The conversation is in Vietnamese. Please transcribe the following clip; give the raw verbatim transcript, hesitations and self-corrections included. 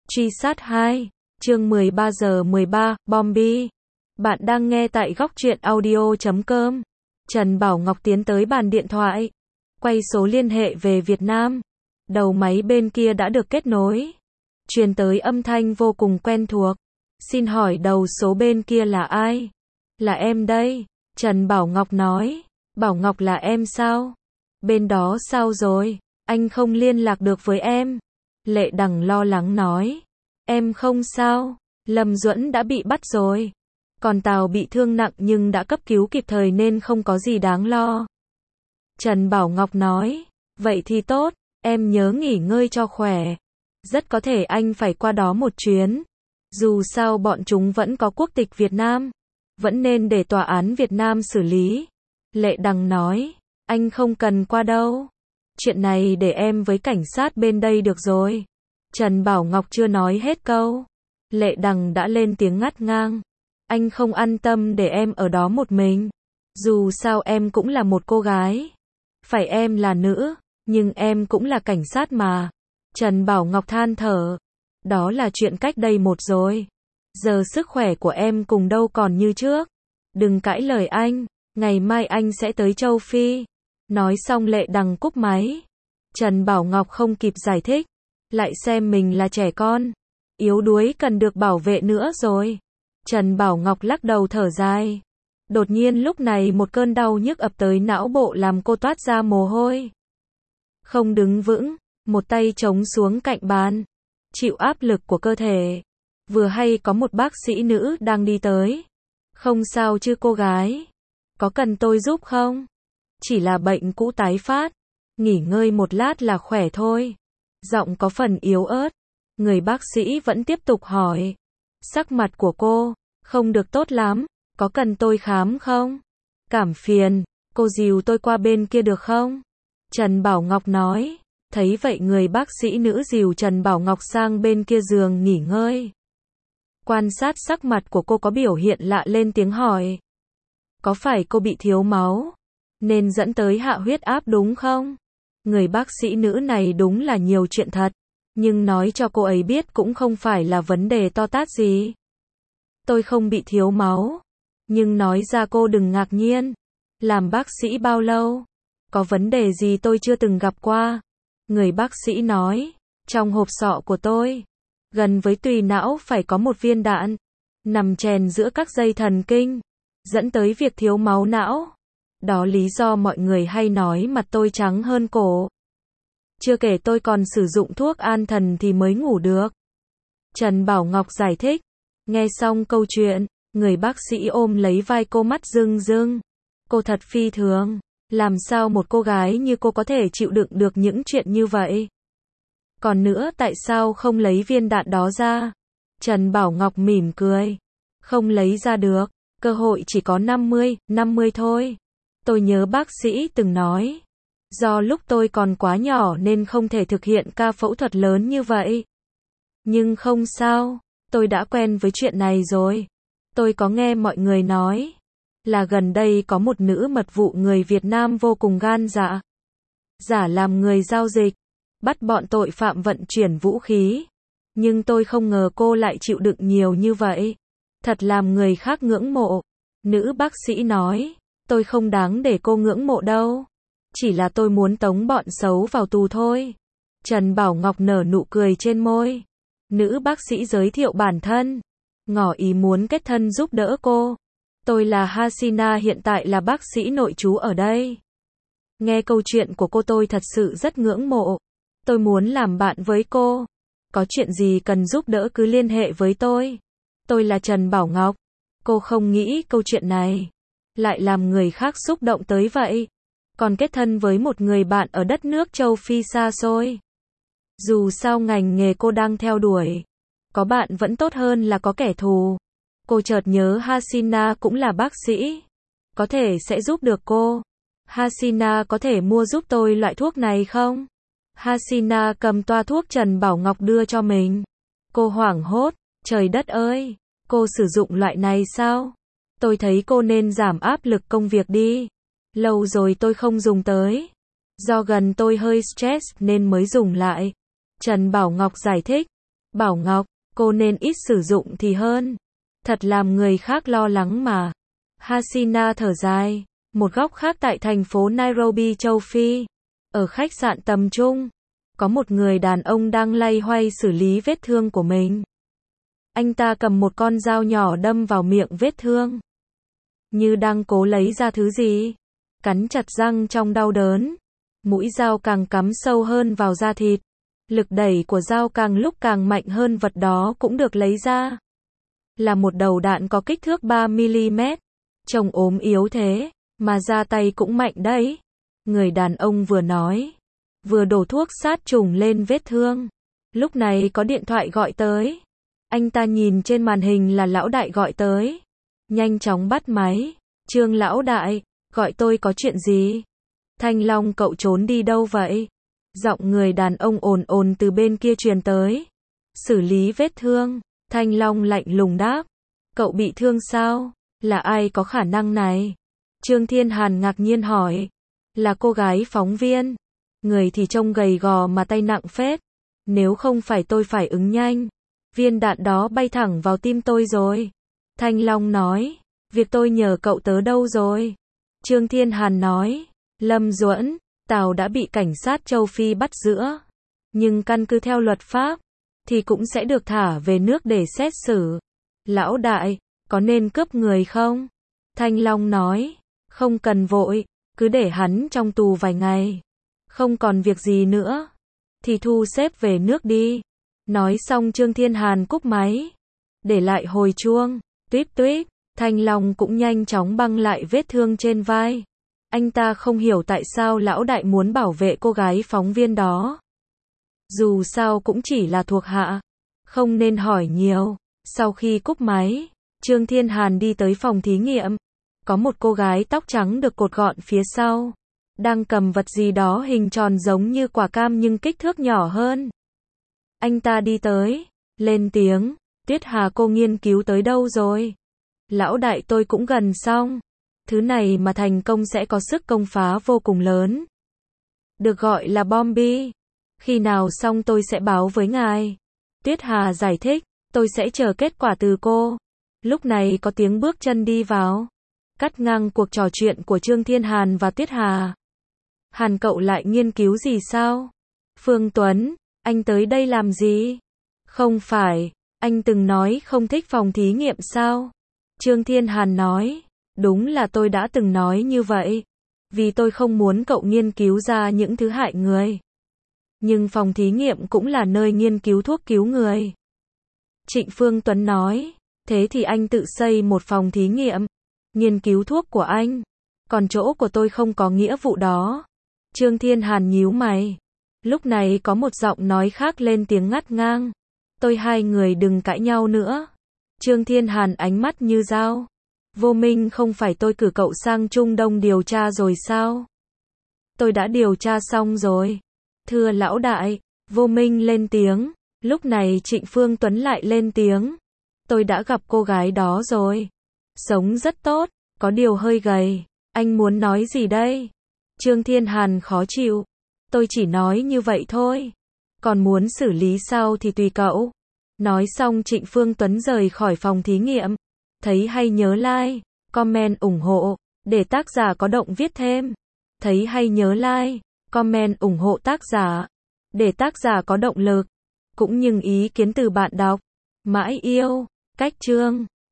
Truy sát hai, chương mười ba giờ mười ba, Bombi. Bạn đang nghe tại góc truyện audio chấm com. Trần Bảo Ngọc tiến tới bàn điện thoại, quay số liên hệ về Việt Nam. Đầu máy bên kia đã được kết nối, truyền tới âm thanh vô cùng quen thuộc. Xin hỏi đầu số bên kia là ai? Là em đây, Trần Bảo Ngọc nói. Bảo Ngọc là em sao? Bên đó sao rồi? Anh không liên lạc được với em. Lệ Đằng lo lắng nói. Em không sao, Lâm Duẫn đã bị bắt rồi. Còn Tào bị thương nặng nhưng đã cấp cứu kịp thời nên không có gì đáng lo. Trần Bảo Ngọc nói. Vậy thì tốt, em nhớ nghỉ ngơi cho khỏe. Rất có thể anh phải qua đó một chuyến. Dù sao bọn chúng vẫn có quốc tịch Việt Nam. Vẫn nên để tòa án Việt Nam xử lý. Lệ Đằng nói. Anh không cần qua đâu. Chuyện này để em với cảnh sát bên đây được rồi. Trần Bảo Ngọc chưa nói hết câu. Lệ Đằng đã lên tiếng ngắt ngang. Anh không an tâm để em ở đó một mình. Dù sao em cũng là một cô gái. Phải em là nữ, nhưng em cũng là cảnh sát mà. Trần Bảo Ngọc than thở. Đó là chuyện cách đây một rồi. Giờ sức khỏe của em cùng đâu còn như trước. Đừng cãi lời anh, ngày mai anh sẽ tới châu Phi. Nói xong Lệ Đằng cúp máy. Trần Bảo Ngọc không kịp giải thích. Lại xem mình là trẻ con. Yếu đuối cần được bảo vệ nữa rồi. Trần Bảo Ngọc lắc đầu thở dài. Đột nhiên lúc này một cơn đau nhức ập tới não bộ làm cô toát ra mồ hôi. Không đứng vững, một tay chống xuống cạnh bàn. Chịu áp lực của cơ thể. Vừa hay có một bác sĩ nữ đang đi tới. Không sao chứ cô gái? Có cần tôi giúp không? Chỉ là bệnh cũ tái phát. Nghỉ ngơi một lát là khỏe thôi. Giọng có phần yếu ớt. Người bác sĩ vẫn tiếp tục hỏi. Sắc mặt của cô không được tốt lắm. Có cần tôi khám không? Cảm phiền. Cô dìu tôi qua bên kia được không? Trần Bảo Ngọc nói. Thấy vậy người bác sĩ nữ dìu Trần Bảo Ngọc sang bên kia giường nghỉ ngơi. Quan sát sắc mặt của cô có biểu hiện lạ lên tiếng hỏi. Có phải cô bị thiếu máu nên dẫn tới hạ huyết áp đúng không? Người bác sĩ nữ này đúng là nhiều chuyện thật. Nhưng nói cho cô ấy biết cũng không phải là vấn đề to tát gì. Tôi không bị thiếu máu. Nhưng nói ra cô đừng ngạc nhiên. Làm bác sĩ bao lâu? Có vấn đề gì tôi chưa từng gặp qua? Người bác sĩ nói. Trong hộp sọ của tôi, gần với tùy não phải có một viên đạn. Nằm chèn giữa các dây thần kinh. Dẫn tới việc thiếu máu não. Đó lý do mọi người hay nói mặt tôi trắng hơn cổ. Chưa kể tôi còn sử dụng thuốc an thần thì mới ngủ được. Trần Bảo Ngọc giải thích. Nghe xong câu chuyện, người bác sĩ ôm lấy vai cô mắt rưng rưng. Cô thật phi thường. Làm sao một cô gái như cô có thể chịu đựng được những chuyện như vậy? Còn nữa tại sao không lấy viên đạn đó ra? Trần Bảo Ngọc mỉm cười. Không lấy ra được. Cơ hội chỉ có năm mươi, năm mươi thôi. Tôi nhớ bác sĩ từng nói. Do lúc tôi còn quá nhỏ nên không thể thực hiện ca phẫu thuật lớn như vậy. Nhưng không sao. Tôi đã quen với chuyện này rồi. Tôi có nghe mọi người nói. Là gần đây có một nữ mật vụ người Việt Nam vô cùng gan dạ. Giả làm người giao dịch. Bắt bọn tội phạm vận chuyển vũ khí. Nhưng tôi không ngờ cô lại chịu đựng nhiều như vậy. Thật làm người khác ngưỡng mộ. Nữ bác sĩ nói. Tôi không đáng để cô ngưỡng mộ đâu. Chỉ là tôi muốn tống bọn xấu vào tù thôi. Trần Bảo Ngọc nở nụ cười trên môi. Nữ bác sĩ giới thiệu bản thân. Ngỏ ý muốn kết thân giúp đỡ cô. Tôi là Hasina, hiện tại là bác sĩ nội trú ở đây. Nghe câu chuyện của cô tôi thật sự rất ngưỡng mộ. Tôi muốn làm bạn với cô. Có chuyện gì cần giúp đỡ cứ liên hệ với tôi. Tôi là Trần Bảo Ngọc. Cô không nghĩ câu chuyện này lại làm người khác xúc động tới vậy. Còn kết thân với một người bạn ở đất nước châu Phi xa xôi. Dù sao ngành nghề cô đang theo đuổi, có bạn vẫn tốt hơn là có kẻ thù. Cô chợt nhớ Hasina cũng là bác sĩ. Có thể sẽ giúp được cô. Hasina có thể mua giúp tôi loại thuốc này không? Hasina cầm toa thuốc Trần Bảo Ngọc đưa cho mình. Cô hoảng hốt. Trời đất ơi! Cô sử dụng loại này sao? Tôi thấy cô nên giảm áp lực công việc đi. Lâu rồi tôi không dùng tới. Do gần tôi hơi stress nên mới dùng lại. Trần Bảo Ngọc giải thích. Bảo Ngọc, cô nên ít sử dụng thì hơn. Thật làm người khác lo lắng mà. Hasina thở dài. Một góc khác tại thành phố Nairobi, châu Phi. Ở khách sạn tầm trung, có một người đàn ông đang loay hoay xử lý vết thương của mình. Anh ta cầm một con dao nhỏ đâm vào miệng vết thương, như đang cố lấy ra thứ gì. Cắn chặt răng trong đau đớn. Mũi dao càng cắm sâu hơn vào da thịt. Lực đẩy của dao càng lúc càng mạnh hơn, vật đó cũng được lấy ra. Là một đầu đạn có kích thước ba mi-li-mét. Trông ốm yếu thế, mà ra tay cũng mạnh đấy. Người đàn ông vừa nói, vừa đổ thuốc sát trùng lên vết thương. Lúc này có điện thoại gọi tới. Anh ta nhìn trên màn hình là lão đại gọi tới. Nhanh chóng bắt máy. Trương lão đại, gọi tôi có chuyện gì? Thanh Long, cậu trốn đi đâu vậy? Giọng người đàn ông ồn ồn từ bên kia truyền tới. Xử lý vết thương. Thanh Long lạnh lùng đáp. Cậu bị thương sao? Là ai có khả năng này? Trương Thiên Hàn ngạc nhiên hỏi. Là cô gái phóng viên. Người thì trông gầy gò mà tay nặng phết. Nếu không phải tôi phải ứng nhanh, viên đạn đó bay thẳng vào tim tôi rồi. Thanh Long nói. Việc tôi nhờ cậu tớ đâu rồi? Trương Thiên Hàn nói. Lâm Duẫn, Tào đã bị cảnh sát châu Phi bắt giữ. Nhưng căn cứ theo luật pháp, thì cũng sẽ được thả về nước để xét xử. Lão đại, có nên cướp người không? Thanh Long nói. Không cần vội, cứ để hắn trong tù vài ngày. Không còn việc gì nữa, thì thu xếp về nước đi. Nói xong Trương Thiên Hàn cúp máy. Để lại hồi chuông. Tuýp tuýp. Thanh Long cũng nhanh chóng băng lại vết thương trên vai. Anh ta không hiểu tại sao lão đại muốn bảo vệ cô gái phóng viên đó. Dù sao cũng chỉ là thuộc hạ, không nên hỏi nhiều. Sau khi cúp máy, Trương Thiên Hàn đi tới phòng thí nghiệm. Có một cô gái tóc trắng được cột gọn phía sau, đang cầm vật gì đó hình tròn giống như quả cam nhưng kích thước nhỏ hơn. Anh ta đi tới, lên tiếng. Tuyết Hà, cô nghiên cứu tới đâu rồi? Lão đại, tôi cũng gần xong. Thứ này mà thành công sẽ có sức công phá vô cùng lớn. Được gọi là bom bi. Khi nào xong tôi sẽ báo với ngài. Tuyết Hà giải thích. Tôi sẽ chờ kết quả từ cô. Lúc này có tiếng bước chân đi vào, cắt ngang cuộc trò chuyện của Trương Thiên Hàn và Tuyết Hà. Hàn, cậu lại nghiên cứu gì sao? Phương Tuấn, anh tới đây làm gì? Không phải, anh từng nói không thích phòng thí nghiệm sao? Trương Thiên Hàn nói. Đúng là tôi đã từng nói như vậy. Vì tôi không muốn cậu nghiên cứu ra những thứ hại người. Nhưng phòng thí nghiệm cũng là nơi nghiên cứu thuốc cứu người. Trịnh Phương Tuấn nói. Thế thì anh tự xây một phòng thí nghiệm, nghiên cứu thuốc của anh. Còn chỗ của tôi không có nghĩa vụ đó. Trương Thiên Hàn nhíu mày. Lúc này có một giọng nói khác lên tiếng ngắt ngang. Tôi, hai người đừng cãi nhau nữa. Trương Thiên Hàn ánh mắt như dao. Vô Minh, không phải tôi cử cậu sang Trung Đông điều tra rồi sao? Tôi đã điều tra xong rồi. Thưa lão đại, Vô Minh lên tiếng. Lúc này Trịnh Phương Tuấn lại lên tiếng. Tôi đã gặp cô gái đó rồi. Sống rất tốt, có điều hơi gầy. Anh muốn nói gì đây? Trương Thiên Hàn khó chịu. Tôi chỉ nói như vậy thôi. Còn muốn xử lý sao thì tùy cậu. Nói xong Trịnh Phương Tuấn rời khỏi phòng thí nghiệm. Thấy hay nhớ like, comment ủng hộ, để tác giả có động viết thêm. Thấy hay nhớ like, comment ủng hộ tác giả, để tác giả có động lực. Cũng như ý kiến từ bạn đọc. Mãi yêu, cách chương.